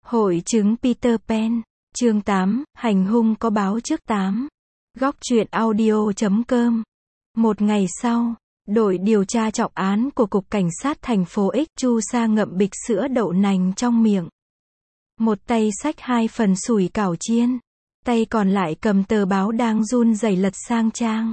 Hội chứng Peter Pan, chương 8, hành hung có báo trước 8. Góc truyện audio.com. Một ngày sau, đội điều tra trọng án của Cục Cảnh sát thành phố X, Chu Sa ngậm bịch sữa đậu nành trong miệng. Một tay xách 2 phần sủi cảo chiên, tay còn lại cầm tờ báo đang run rẩy lật sang trang.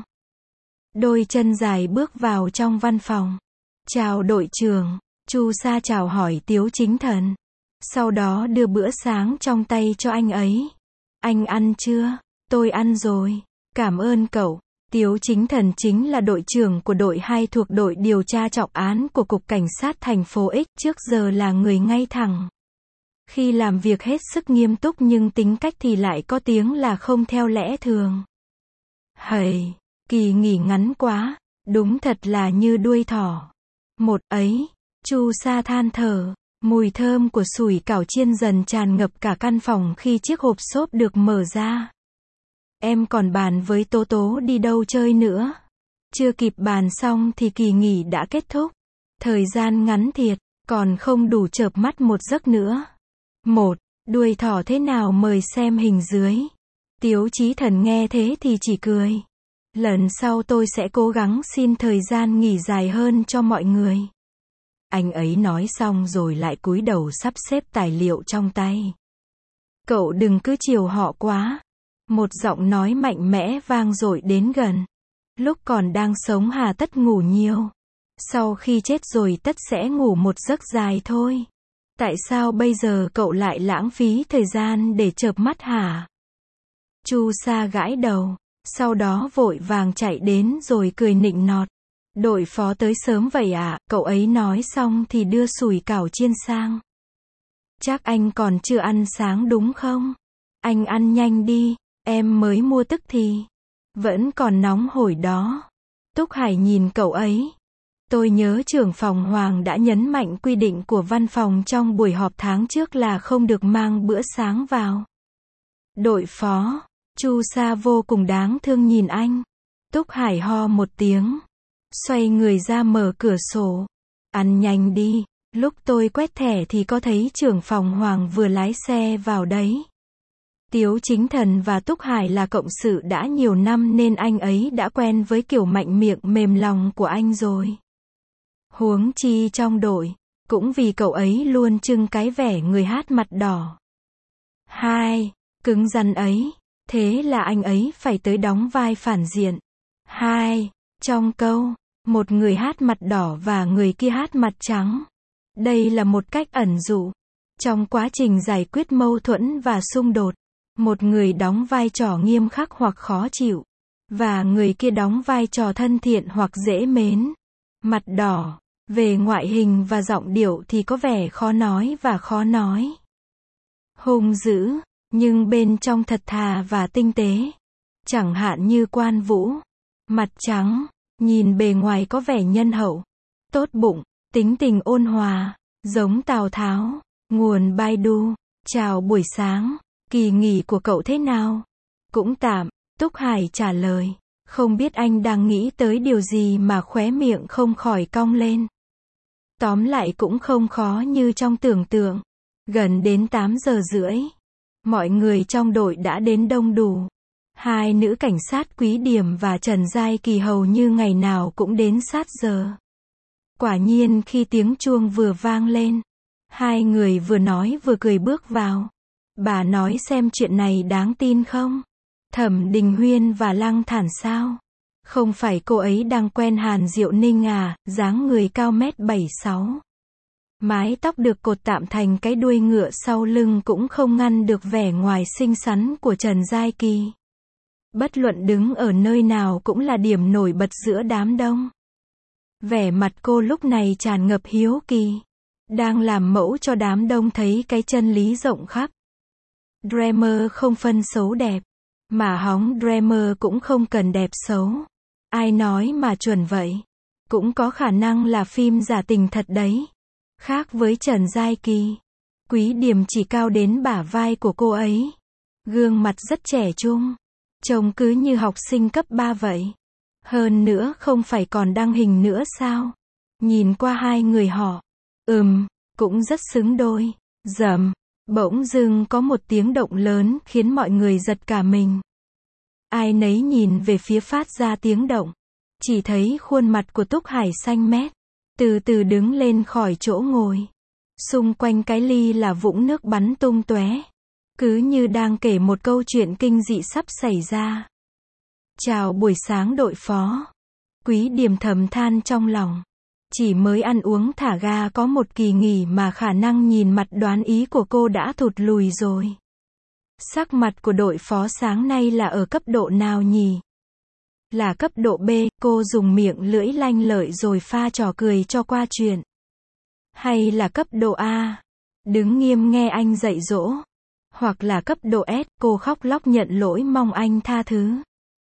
Đôi chân dài bước vào trong văn phòng. Chào đội trưởng, Chu Sa chào hỏi Tiếu Chính Thần. Sau đó đưa bữa sáng trong tay cho anh ấy. Anh ăn chưa? Tôi ăn rồi. Cảm ơn cậu. Tiếu Chính Thần chính là đội trưởng của đội 2 thuộc đội điều tra trọng án của Cục Cảnh sát thành phố X, trước giờ là người ngay thẳng. Khi làm việc hết sức nghiêm túc nhưng tính cách thì lại có tiếng là không theo lẽ thường. Hầy, kỳ nghỉ ngắn quá, đúng thật là như đuôi thỏ. Một ấy, Chu Sa than thở. Mùi thơm của sủi cảo chiên dần tràn ngập cả căn phòng khi chiếc hộp xốp được mở ra. Em còn bàn với Tố Tố đi đâu chơi nữa. Chưa kịp bàn xong thì kỳ nghỉ đã kết thúc. Thời gian ngắn thiệt, còn không đủ chợp mắt một giấc nữa. Một, đuôi thỏ thế nào mời xem hình dưới. Tiếu Chí Thần nghe thế thì chỉ cười. Lần sau tôi sẽ cố gắng xin thời gian nghỉ dài hơn cho mọi người. Anh ấy nói xong rồi lại cúi đầu sắp xếp tài liệu trong tay. Cậu đừng cứ chiều họ quá. Một giọng nói mạnh mẽ vang dội đến gần. Lúc còn đang sống hà tất ngủ nhiều. Sau khi chết rồi tất sẽ ngủ một giấc dài thôi. Tại sao bây giờ cậu lại lãng phí thời gian để chợp mắt hả? Chu Sa gãi đầu. Sau đó vội vàng chạy đến rồi cười nịnh nọt. Đội phó tới sớm vậy à? Cậu ấy nói xong thì đưa sủi cảo chiên sang. Chắc anh còn chưa ăn sáng đúng không? Anh ăn nhanh đi, em mới mua tức thì. Vẫn còn nóng hổi đó. Túc Hải nhìn cậu ấy. Tôi nhớ trưởng phòng Hoàng đã nhấn mạnh quy định của văn phòng trong buổi họp tháng trước là không được mang bữa sáng vào. Đội phó, Chu Sa vô cùng đáng thương nhìn anh. Túc Hải ho một tiếng. Xoay người ra mở cửa sổ. Ăn nhanh đi, lúc tôi quét thẻ thì có thấy trưởng phòng Hoàng vừa lái xe vào đấy. Tiếu Chính Thần và Túc Hải là cộng sự đã nhiều năm nên anh ấy đã quen với kiểu mạnh miệng mềm lòng của anh rồi. Huống chi trong đội, cũng vì cậu ấy luôn trưng cái vẻ người hát mặt đỏ. Hai, cứng rắn ấy, thế là anh ấy phải tới đóng vai phản diện. Hai, trong câu, một người hát mặt đỏ và người kia hát mặt trắng. Đây là một cách ẩn dụ. Trong quá trình giải quyết mâu thuẫn và xung đột, một người đóng vai trò nghiêm khắc hoặc khó chịu, và người kia đóng vai trò thân thiện hoặc dễ mến. Mặt đỏ, về ngoại hình và giọng điệu thì có vẻ khó nói và khó nói. Hung dữ, nhưng bên trong thật thà và tinh tế. Chẳng hạn như Quan Vũ. Mặt trắng, nhìn bề ngoài có vẻ nhân hậu, tốt bụng, tính tình ôn hòa, giống Tào Tháo. Nguồn Baidu. Chào buổi sáng, kỳ nghỉ của cậu thế nào? Cũng tạm, Túc Hải trả lời. Không biết anh đang nghĩ tới điều gì mà khóe miệng không khỏi cong lên. Tóm lại cũng không khó như trong tưởng tượng. Gần đến 8 giờ rưỡi. Mọi người trong đội đã đến đông đủ. 2 nữ cảnh sát Quý Điểm và Trần Giai Kỳ hầu như ngày nào cũng đến sát giờ. Quả nhiên khi tiếng chuông vừa vang lên, 2 người vừa nói vừa cười bước vào. Bà nói xem chuyện này đáng tin không? Thẩm Đình Huyên và Lăng Thản sao? Không phải cô ấy đang quen Hàn Diệu Ninh à? Dáng người cao 1m76. Mái tóc được cột tạm thành cái đuôi ngựa sau lưng cũng không ngăn được vẻ ngoài xinh xắn của Trần Giai Kỳ. Bất luận đứng ở nơi nào cũng là điểm nổi bật giữa đám đông. Vẻ mặt cô lúc này tràn ngập hiếu kỳ. Đang làm mẫu cho đám đông thấy cái chân lý rộng khắp. Dreamer không phân xấu đẹp. Mà hóng Dreamer cũng không cần đẹp xấu. Ai nói mà chuẩn vậy? Cũng có khả năng là phim giả tình thật đấy. Khác với Trần Giai Kỳ, Quý Điểm chỉ cao đến bả vai của cô ấy. Gương mặt rất trẻ trung. Trông cứ như học sinh cấp 3 vậy. Hơn nữa không phải còn đăng hình nữa sao? Nhìn qua 2 người họ. Cũng rất xứng đôi. Dầm. Bỗng dưng có một tiếng động lớn khiến mọi người giật cả mình. Ai nấy nhìn về phía phát ra tiếng động. Chỉ thấy khuôn mặt của Túc Hải xanh mét, từ từ đứng lên khỏi chỗ ngồi. Xung quanh cái ly là vũng nước bắn tung tóe, cứ như đang kể một câu chuyện kinh dị sắp xảy ra. Chào buổi sáng đội phó. Quý Điềm thầm than trong lòng. Chỉ mới ăn uống thả ga có một kỳ nghỉ mà khả năng nhìn mặt đoán ý của cô đã thụt lùi rồi. Sắc mặt của đội phó sáng nay là ở cấp độ nào nhỉ? Là cấp độ B, cô dùng miệng lưỡi lanh lợi rồi pha trò cười cho qua chuyện. Hay là cấp độ A, đứng nghiêm nghe anh dạy dỗ. Hoặc là cấp độ S, cô khóc lóc nhận lỗi mong anh tha thứ.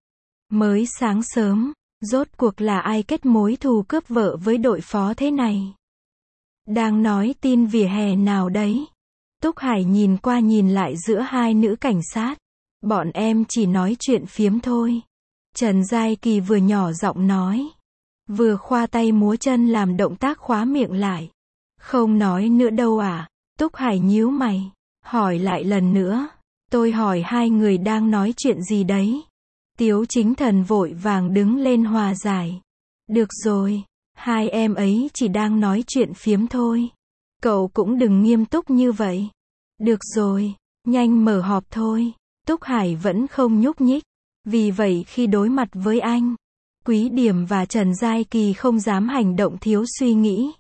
Mới sáng sớm, rốt cuộc là ai kết mối thù cướp vợ với đội phó thế này? Đang nói tin vỉa hè nào đấy? Túc Hải nhìn qua nhìn lại giữa hai nữ cảnh sát. Bọn em chỉ nói chuyện phiếm thôi. Trần Giai Kỳ vừa nhỏ giọng nói, vừa khoa tay múa chân làm động tác khóa miệng lại. Không nói nữa đâu à? Túc Hải nhíu mày, hỏi lại lần nữa. Tôi hỏi hai người đang nói chuyện gì đấy? Tiếu Chính Thần vội vàng đứng lên hòa giải. Được rồi, hai em ấy chỉ đang nói chuyện phiếm thôi. Cậu cũng đừng nghiêm túc như vậy. Được rồi, nhanh mở họp thôi. Túc Hải vẫn không nhúc nhích. Vì vậy khi đối mặt với anh, Quý Điềm và Trần Giai Kỳ không dám hành động thiếu suy nghĩ.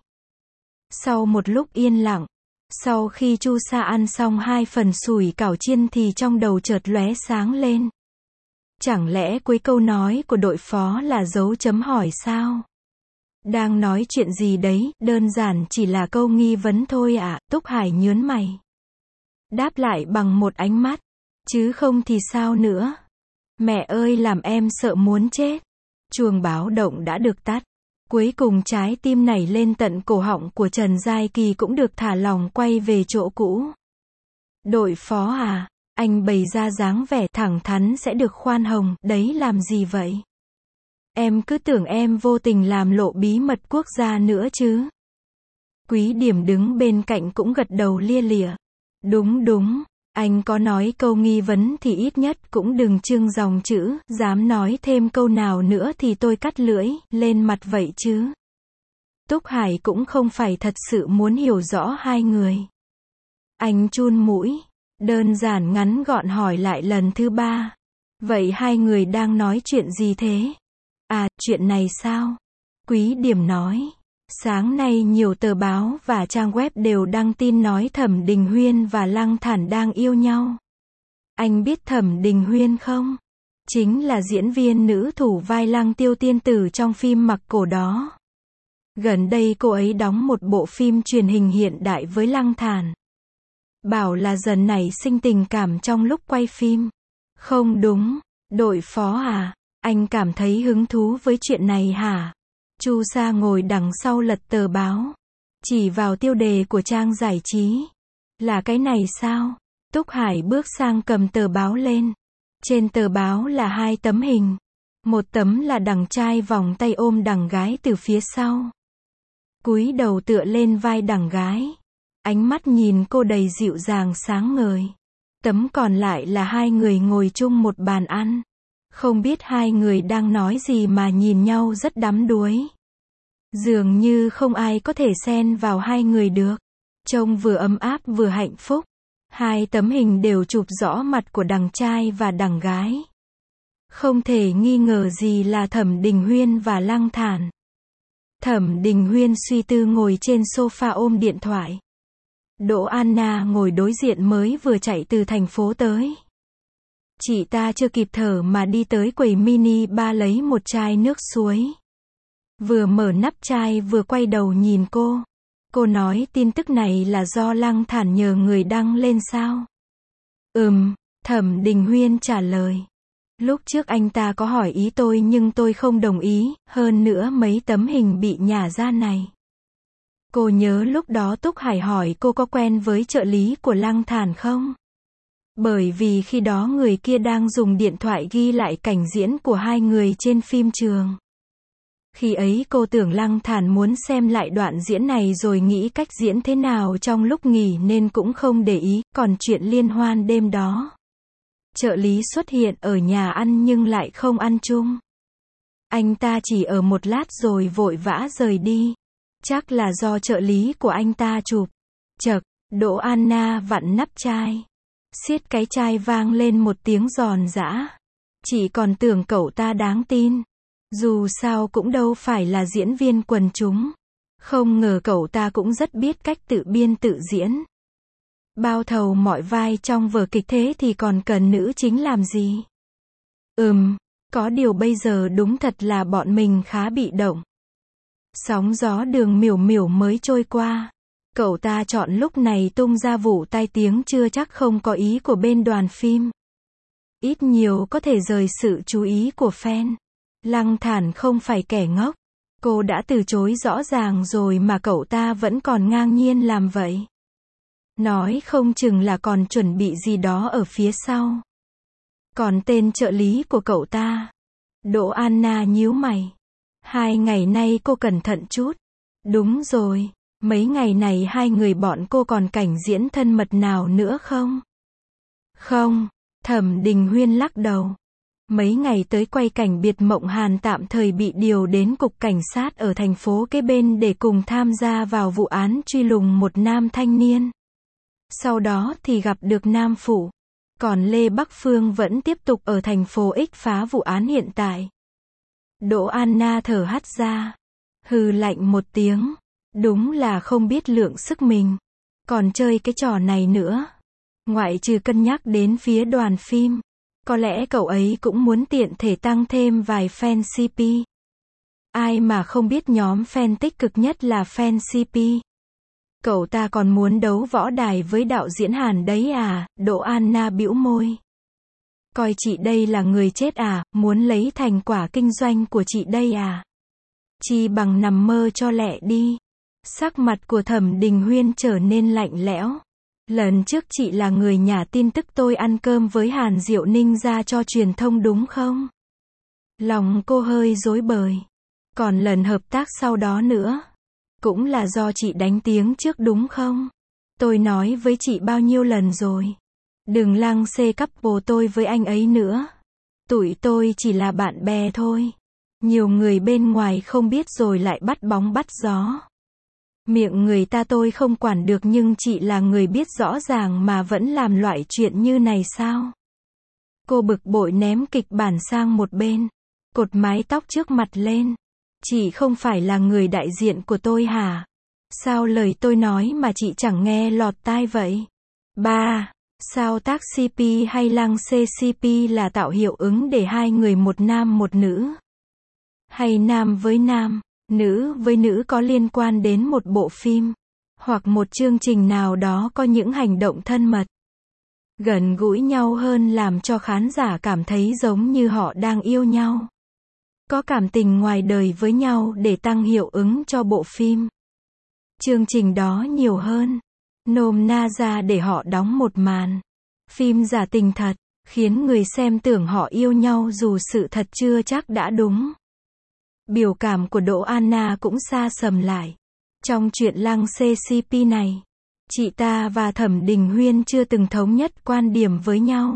Sau một lúc yên lặng, sau khi Chu Sa ăn xong 2 phần sủi cảo chiên thì trong đầu chợt lóe sáng lên. Chẳng lẽ cuối câu nói của đội phó là dấu chấm hỏi sao? Đang nói chuyện gì đấy, đơn giản chỉ là câu nghi vấn thôi ạ. Túc Hải nhớn mày, đáp lại bằng một ánh mắt, chứ không thì sao nữa? Mẹ ơi làm em sợ muốn chết. Chuông báo động đã được tắt. Cuối cùng trái tim nảy lên tận cổ họng của Trần Giai Kỳ cũng được thả lỏng quay về chỗ cũ. Đội phó à, anh bày ra dáng vẻ thẳng thắn sẽ được khoan hồng, đấy làm gì vậy? Em cứ tưởng em vô tình làm lộ bí mật quốc gia nữa chứ. Quý Điềm đứng bên cạnh cũng gật đầu lia lịa. Đúng đúng. Anh có nói câu nghi vấn thì ít nhất cũng đừng trưng dòng chữ, dám nói thêm câu nào nữa thì tôi cắt lưỡi, lên mặt vậy chứ. Túc Hải cũng không phải thật sự muốn hiểu rõ hai người. Anh chun mũi, đơn giản ngắn gọn hỏi lại lần thứ 3. Vậy hai người đang nói chuyện gì thế? À, chuyện này sao? Quý Điềm nói. Sáng nay nhiều tờ báo và trang web đều đăng tin nói Thẩm Đình Huyên và Lăng Thản đang yêu nhau. Anh biết Thẩm Đình Huyên không? Chính là diễn viên nữ thủ vai Lăng Tiêu tiên tử trong phim Mặc Cổ đó. Gần đây cô ấy đóng một bộ phim truyền hình hiện đại với Lăng Thản. Bảo là dần nảy sinh tình cảm trong lúc quay phim. Không đúng, đội phó à, anh cảm thấy hứng thú với chuyện này hả? Chu Sa ngồi đằng sau lật tờ báo, chỉ vào tiêu đề của trang giải trí. Là cái này sao? Túc Hải bước sang cầm tờ báo lên. Trên tờ báo là 2 tấm hình. Một tấm là đằng trai vòng tay ôm đằng gái từ phía sau, cúi đầu tựa lên vai đằng gái. Ánh mắt nhìn cô đầy dịu dàng sáng ngời. Tấm còn lại là 2 người ngồi chung một bàn ăn. Không biết hai người đang nói gì mà nhìn nhau rất đắm đuối. Dường như không ai có thể xen vào hai người được. Trông vừa ấm áp vừa hạnh phúc. 2 tấm hình đều chụp rõ mặt của đằng trai và đằng gái. Không thể nghi ngờ gì là Thẩm Đình Huyên và Lăng Thản. Thẩm Đình Huyên suy tư ngồi trên sofa ôm điện thoại. Đỗ Anna ngồi đối diện mới vừa chạy từ thành phố tới. Chị ta chưa kịp thở mà đi tới quầy mini bar lấy một chai nước suối. Vừa mở nắp chai vừa quay đầu nhìn cô. Cô nói tin tức này là do Lăng Thản nhờ người đăng lên sao? Thẩm Đình Huyên trả lời. Lúc trước anh ta có hỏi ý tôi nhưng tôi không đồng ý, hơn nữa mấy tấm hình bị nhả ra này. Cô nhớ lúc đó Túc Hải hỏi cô có quen với trợ lý của Lăng Thản không? Bởi vì khi đó người kia đang dùng điện thoại ghi lại cảnh diễn của hai người trên phim trường. Khi ấy cô tưởng Lăng Thản muốn xem lại đoạn diễn này rồi nghĩ cách diễn thế nào trong lúc nghỉ nên cũng không để ý, còn chuyện liên hoan đêm đó. Trợ lý xuất hiện ở nhà ăn nhưng lại không ăn chung. Anh ta chỉ ở một lát rồi vội vã rời đi. Chắc là do trợ lý của anh ta chụp. Chậc, Đỗ Anna vặn nắp chai. Siết cái chai vang lên một tiếng giòn giã. Chị còn tưởng cậu ta đáng tin. Dù sao cũng đâu phải là diễn viên quần chúng. Không ngờ cậu ta cũng rất biết cách tự biên tự diễn. Bao thầu mọi vai trong vở kịch thế thì còn cần nữ chính làm gì? Có điều bây giờ đúng thật là bọn mình khá bị động. Sóng gió Đường Miểu Miểu mới trôi qua. Cậu ta chọn lúc này tung ra vụ tai tiếng chưa chắc không có ý của bên đoàn phim. Ít nhiều có thể rời sự chú ý của fan. Lăng Thản không phải kẻ ngốc. Cô đã từ chối rõ ràng rồi mà cậu ta vẫn còn ngang nhiên làm vậy. Nói không chừng là còn chuẩn bị gì đó ở phía sau. Còn tên trợ lý của cậu ta? Đỗ Anna nhíu mày. 2 ngày nay cô cẩn thận chút. Đúng rồi, mấy ngày này hai người bọn cô còn cảnh diễn thân mật nào nữa không? Không, Thẩm Đình Huyên lắc đầu. Mấy ngày tới quay cảnh biệt Mộng Hàn tạm thời bị điều đến cục cảnh sát ở thành phố kế bên để cùng tham gia vào vụ án truy lùng một nam thanh niên. Sau đó thì gặp được nam phụ. Còn Lê Bắc Phương vẫn tiếp tục ở thành phố X phá vụ án hiện tại. Đỗ Anna thở hắt ra. Hừ lạnh một tiếng. Đúng là không biết lượng sức mình. Còn chơi cái trò này nữa. Ngoại trừ cân nhắc đến phía đoàn phim. Có lẽ cậu ấy cũng muốn tiện thể tăng thêm vài fan CP. Ai mà không biết nhóm fan tích cực nhất là fan CP. Cậu ta còn muốn đấu võ đài với đạo diễn Hàn đấy à? Đỗ Anna bĩu môi. Coi chị đây là người chết à? Muốn lấy thành quả kinh doanh của chị đây à? Chi bằng nằm mơ cho lẹ đi. Sắc mặt của Thẩm Đình Huyên trở nên lạnh lẽo. Lần trước chị là người nhả tin tức tôi ăn cơm với Hàn Diệu Ninh ra cho truyền thông đúng không? Lòng cô hơi rối bời. Còn lần hợp tác sau đó nữa. Cũng là do chị đánh tiếng trước đúng không? Tôi nói với chị bao nhiêu lần rồi. Đừng lăng xê couple tôi với anh ấy nữa. Tụi tôi chỉ là bạn bè thôi. Nhiều người bên ngoài không biết rồi lại bắt bóng bắt gió. Miệng người ta tôi không quản được nhưng chị là người biết rõ ràng mà vẫn làm loại chuyện như này sao? Cô bực bội ném kịch bản sang một bên. Cột mái tóc trước mặt lên. Chị không phải là người đại diện của tôi hả? Sao lời tôi nói mà chị chẳng nghe lọt tai vậy? 3. Sao tác CP hay lăng xê CP là tạo hiệu ứng để hai người một nam một nữ? Hay nam với nam, nữ với nữ có liên quan đến một bộ phim, hoặc một chương trình nào đó có những hành động thân mật, gần gũi nhau hơn làm cho khán giả cảm thấy giống như họ đang yêu nhau. Có cảm tình ngoài đời với nhau để tăng hiệu ứng cho bộ phim. Chương trình đó nhiều hơn. Nôm na ra để họ đóng một màn. Phim giả tình thật, khiến người xem tưởng họ yêu nhau dù sự thật chưa chắc đã đúng. Biểu cảm của Đỗ Anna cũng xa sầm lại. Trong chuyện lăng xê CP này, chị ta và Thẩm Đình Huyên chưa từng thống nhất quan điểm với nhau.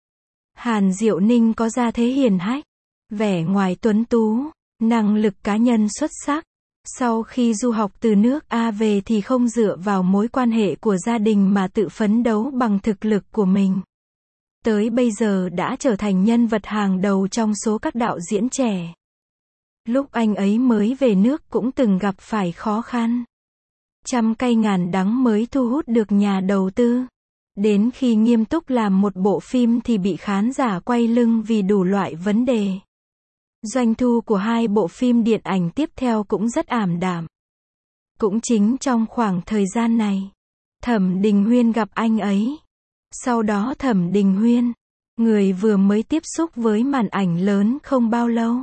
Hàn Diệu Ninh có gia thế hiền hách, vẻ ngoài tuấn tú, năng lực cá nhân xuất sắc. Sau khi du học từ nước A về thì không dựa vào mối quan hệ của gia đình mà tự phấn đấu bằng thực lực của mình. Tới bây giờ đã trở thành nhân vật hàng đầu trong số các đạo diễn trẻ. Lúc anh ấy mới về nước cũng từng gặp phải khó khăn. Trăm cây ngàn đắng mới thu hút được nhà đầu tư. Đến khi nghiêm túc làm một bộ phim thì bị khán giả quay lưng vì đủ loại vấn đề. Doanh thu của hai bộ phim điện ảnh tiếp theo cũng rất ảm đạm. Cũng chính trong khoảng thời gian này, Thẩm Đình Huyên gặp anh ấy. Sau đó Thẩm Đình Huyên, người vừa mới tiếp xúc với màn ảnh lớn không bao lâu,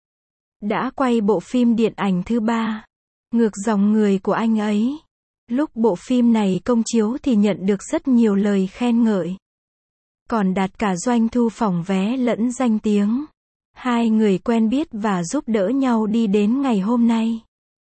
đã quay bộ phim điện ảnh thứ 3, Ngược dòng người của anh ấy. Lúc bộ phim này công chiếu thì nhận được rất nhiều lời khen ngợi. Còn đạt cả doanh thu phòng vé lẫn danh tiếng. Hai người quen biết và giúp đỡ nhau đi đến ngày hôm nay.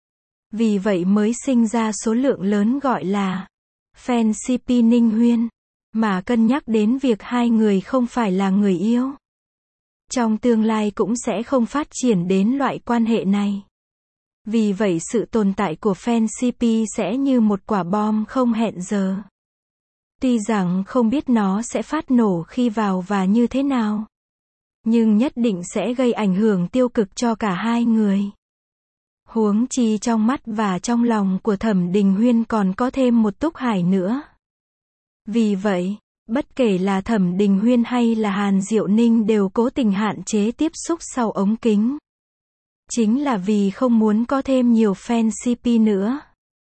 Vì vậy mới sinh ra số lượng lớn gọi là fan CP Ninh Huyên, mà cân nhắc đến việc hai người không phải là người yêu. Trong tương lai cũng sẽ không phát triển đến loại quan hệ này. Vì vậy sự tồn tại của fan CP sẽ như một quả bom không hẹn giờ. Tuy rằng không biết nó sẽ phát nổ khi vào và như thế nào, nhưng nhất định sẽ gây ảnh hưởng tiêu cực cho cả hai người. Huống chi trong mắt và trong lòng của Thẩm Đình Huyên còn có thêm một Túc Hải nữa. Vì vậy, bất kể là Thẩm Đình Huyên hay là Hàn Diệu Ninh đều cố tình hạn chế tiếp xúc sau ống kính. Chính là vì không muốn có thêm nhiều fan CP nữa.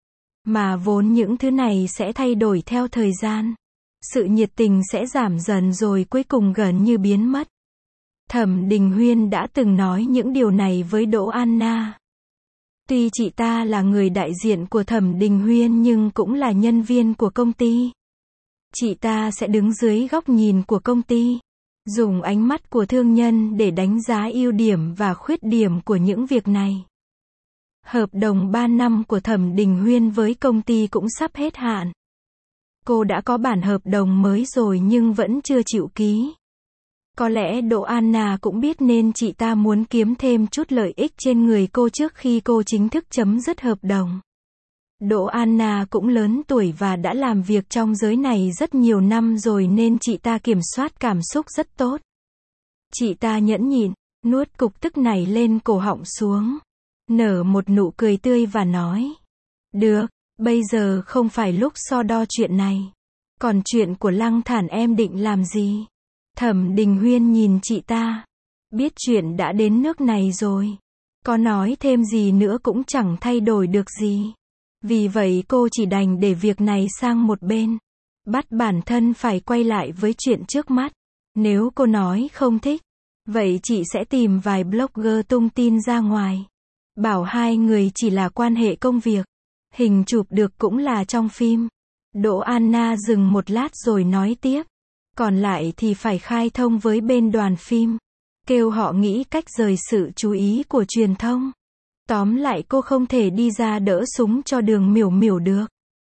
Mà vốn những thứ này sẽ thay đổi theo thời gian. Sự nhiệt tình sẽ giảm dần rồi cuối cùng gần như biến mất. Thẩm Đình Huyên đã từng nói những điều này với Đỗ Anna. Tuy chị ta là người đại diện của Thẩm Đình Huyên nhưng cũng là nhân viên của công ty. Chị ta sẽ đứng dưới góc nhìn của công ty, dùng ánh mắt của thương nhân để đánh giá ưu điểm và khuyết điểm của những việc này. Hợp đồng 3 năm của Thẩm Đình Huyên với công ty cũng sắp hết hạn. Cô đã có bản hợp đồng mới rồi nhưng vẫn chưa chịu ký. Có lẽ Đỗ Anna cũng biết nên chị ta muốn kiếm thêm chút lợi ích trên người cô trước khi cô chính thức chấm dứt hợp đồng. Đỗ Anna cũng lớn tuổi và đã làm việc trong giới này rất nhiều năm rồi nên chị ta kiểm soát cảm xúc rất tốt. Chị ta nhẫn nhịn, nuốt cục tức này lên cổ họng xuống, nở một nụ cười tươi và nói: "Được, bây giờ không phải lúc so đo chuyện này. Còn chuyện của Lăng Thản em định làm gì?" Thẩm Đình Huyên nhìn chị ta. Biết chuyện đã đến nước này rồi. Có nói thêm gì nữa cũng chẳng thay đổi được gì. Vì vậy cô chỉ đành để việc này sang một bên. Bắt bản thân phải quay lại với chuyện trước mắt. Nếu cô nói không thích, vậy chị sẽ tìm vài blogger tung tin ra ngoài. Bảo hai người chỉ là quan hệ công việc. Hình chụp được cũng là trong phim. Đỗ Anna dừng một lát rồi nói tiếp. Còn lại thì phải khai thông với bên đoàn phim. Kêu họ nghĩ cách rời sự chú ý của truyền thông. Tóm lại cô không thể đi ra đỡ súng cho Đường Miểu Miểu được.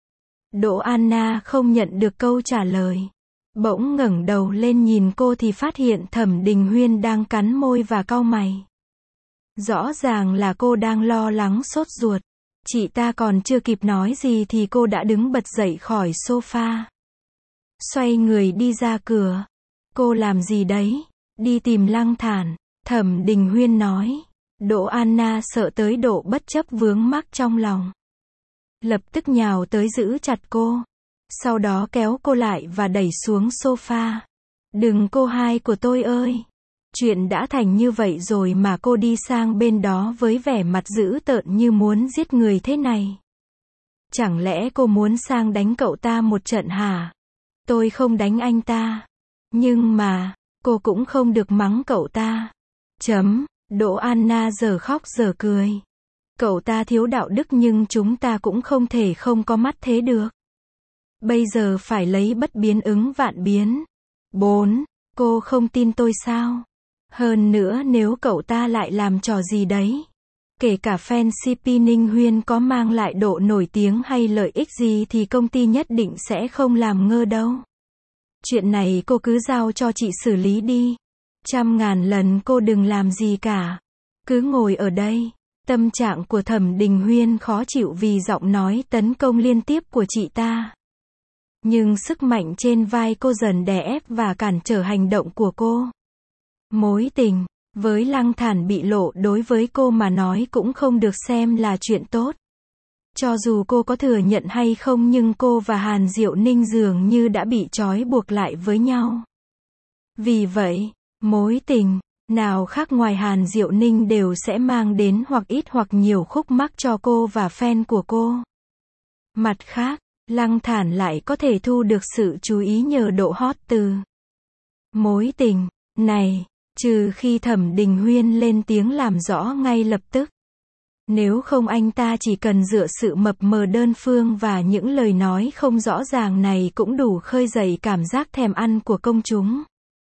Đỗ Anna không nhận được câu trả lời. Bỗng ngẩng đầu lên nhìn cô thì phát hiện Thẩm Đình Huyên đang cắn môi và cau mày. Rõ ràng là cô đang lo lắng sốt ruột. Chị ta còn chưa kịp nói gì thì cô đã đứng bật dậy khỏi sofa. Xoay người đi ra cửa. Cô làm gì đấy? Đi tìm Lăng Thản. Thẩm Đình Huyên nói. Đỗ Anna sợ tới độ bất chấp vướng mắc trong lòng. Lập tức nhào tới giữ chặt cô. Sau đó kéo cô lại và đẩy xuống sofa. Đừng cô hai của tôi ơi. Chuyện đã thành như vậy rồi mà cô đi sang bên đó với vẻ mặt dữ tợn như muốn giết người thế này. Chẳng lẽ cô muốn sang đánh cậu ta một trận hả? Tôi không đánh anh ta. Nhưng mà, cô cũng không được mắng cậu ta. Đỗ Anna giờ khóc giờ cười. Cậu ta thiếu đạo đức nhưng chúng ta cũng không thể không có mắt thế được. Bây giờ phải lấy bất biến ứng vạn biến. 4. Cô không tin tôi sao? Hơn nữa nếu cậu ta lại làm trò gì đấy. Kể cả fan CP Ninh Huyên có mang lại độ nổi tiếng hay lợi ích gì thì công ty nhất định sẽ không làm ngơ đâu. Chuyện này cô cứ giao cho chị xử lý đi. 100.000 lần cô đừng làm gì cả. Cứ ngồi ở đây. Tâm trạng của Thẩm Đình Huyên khó chịu vì giọng nói tấn công liên tiếp của chị ta. Nhưng sức mạnh trên vai cô dần đè ép và cản trở hành động của cô. Mối tình với Lăng Thản bị lộ đối với cô mà nói cũng không được xem là chuyện tốt. Cho dù cô có thừa nhận hay không nhưng cô và Hàn Diệu Ninh dường như đã bị trói buộc lại với nhau. Vì vậy, mối tình nào khác ngoài Hàn Diệu Ninh đều sẽ mang đến hoặc ít hoặc nhiều khúc mắc cho cô và fan của cô. Mặt khác, Lăng Thản lại có thể thu được sự chú ý nhờ độ hot từ mối tình này, trừ khi Thẩm Đình Huyên lên tiếng làm rõ ngay lập tức. Nếu không anh ta chỉ cần dựa sự mập mờ đơn phương và những lời nói không rõ ràng này cũng đủ khơi dậy cảm giác thèm ăn của công chúng.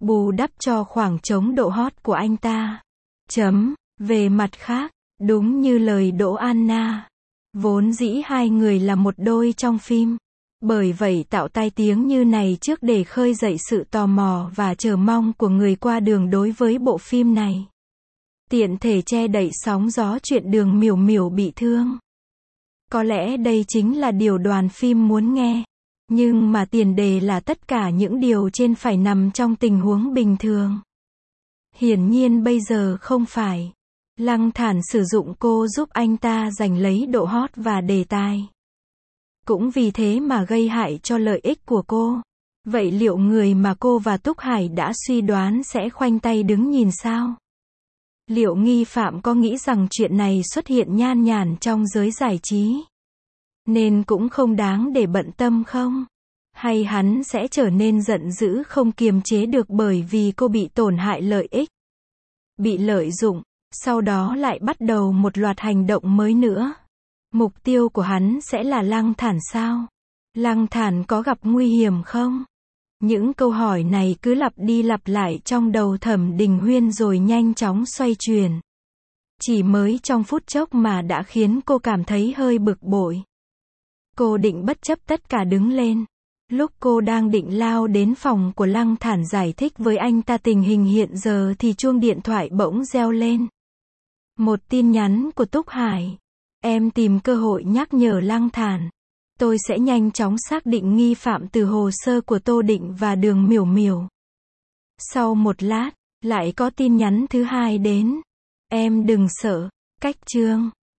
bù đắp cho khoảng trống độ hot của anh ta. Về mặt khác, đúng như lời Đỗ Anna, vốn dĩ hai người là một đôi trong phim. Bởi vậy tạo tai tiếng như này trước để khơi dậy sự tò mò và chờ mong của người qua đường đối với bộ phim này. Tiện thể che đậy sóng gió chuyện Đường Miểu Miểu bị thương. Có lẽ đây chính là điều đoàn phim muốn nghe. Nhưng mà tiền đề là tất cả những điều trên phải nằm trong tình huống bình thường. Hiển nhiên bây giờ không phải. Lăng Thản sử dụng cô giúp anh ta giành lấy độ hot và đề tài. Cũng vì thế mà gây hại cho lợi ích của cô. Vậy liệu người mà cô và Túc Hải đã suy đoán sẽ khoanh tay đứng nhìn sao? Liệu nghi phạm có nghĩ rằng chuyện này xuất hiện nhan nhản trong giới giải trí, nên cũng không đáng để bận tâm không? Hay hắn sẽ trở nên giận dữ không kiềm chế được bởi vì cô bị tổn hại lợi ích, bị lợi dụng, sau đó lại bắt đầu một loạt hành động mới nữa? Mục tiêu của hắn sẽ là Lăng Thản sao? Lăng Thản có gặp nguy hiểm không? Những câu hỏi này cứ lặp đi lặp lại trong đầu Thẩm Đình Huyên rồi nhanh chóng xoay chuyển. Chỉ mới trong phút chốc mà đã khiến cô cảm thấy hơi bực bội. Cô định bất chấp tất cả đứng lên. Lúc cô đang định lao đến phòng của Lăng Thản giải thích với anh ta tình hình hiện giờ thì chuông điện thoại bỗng reo lên. Một tin nhắn của Túc Hải. Em tìm cơ hội nhắc nhở Lăng Thản. Tôi sẽ nhanh chóng xác định nghi phạm từ hồ sơ của Tô Định và Đường Miểu Miểu. Sau một lát, lại có tin nhắn thứ hai đến. Em đừng sợ, cách chương.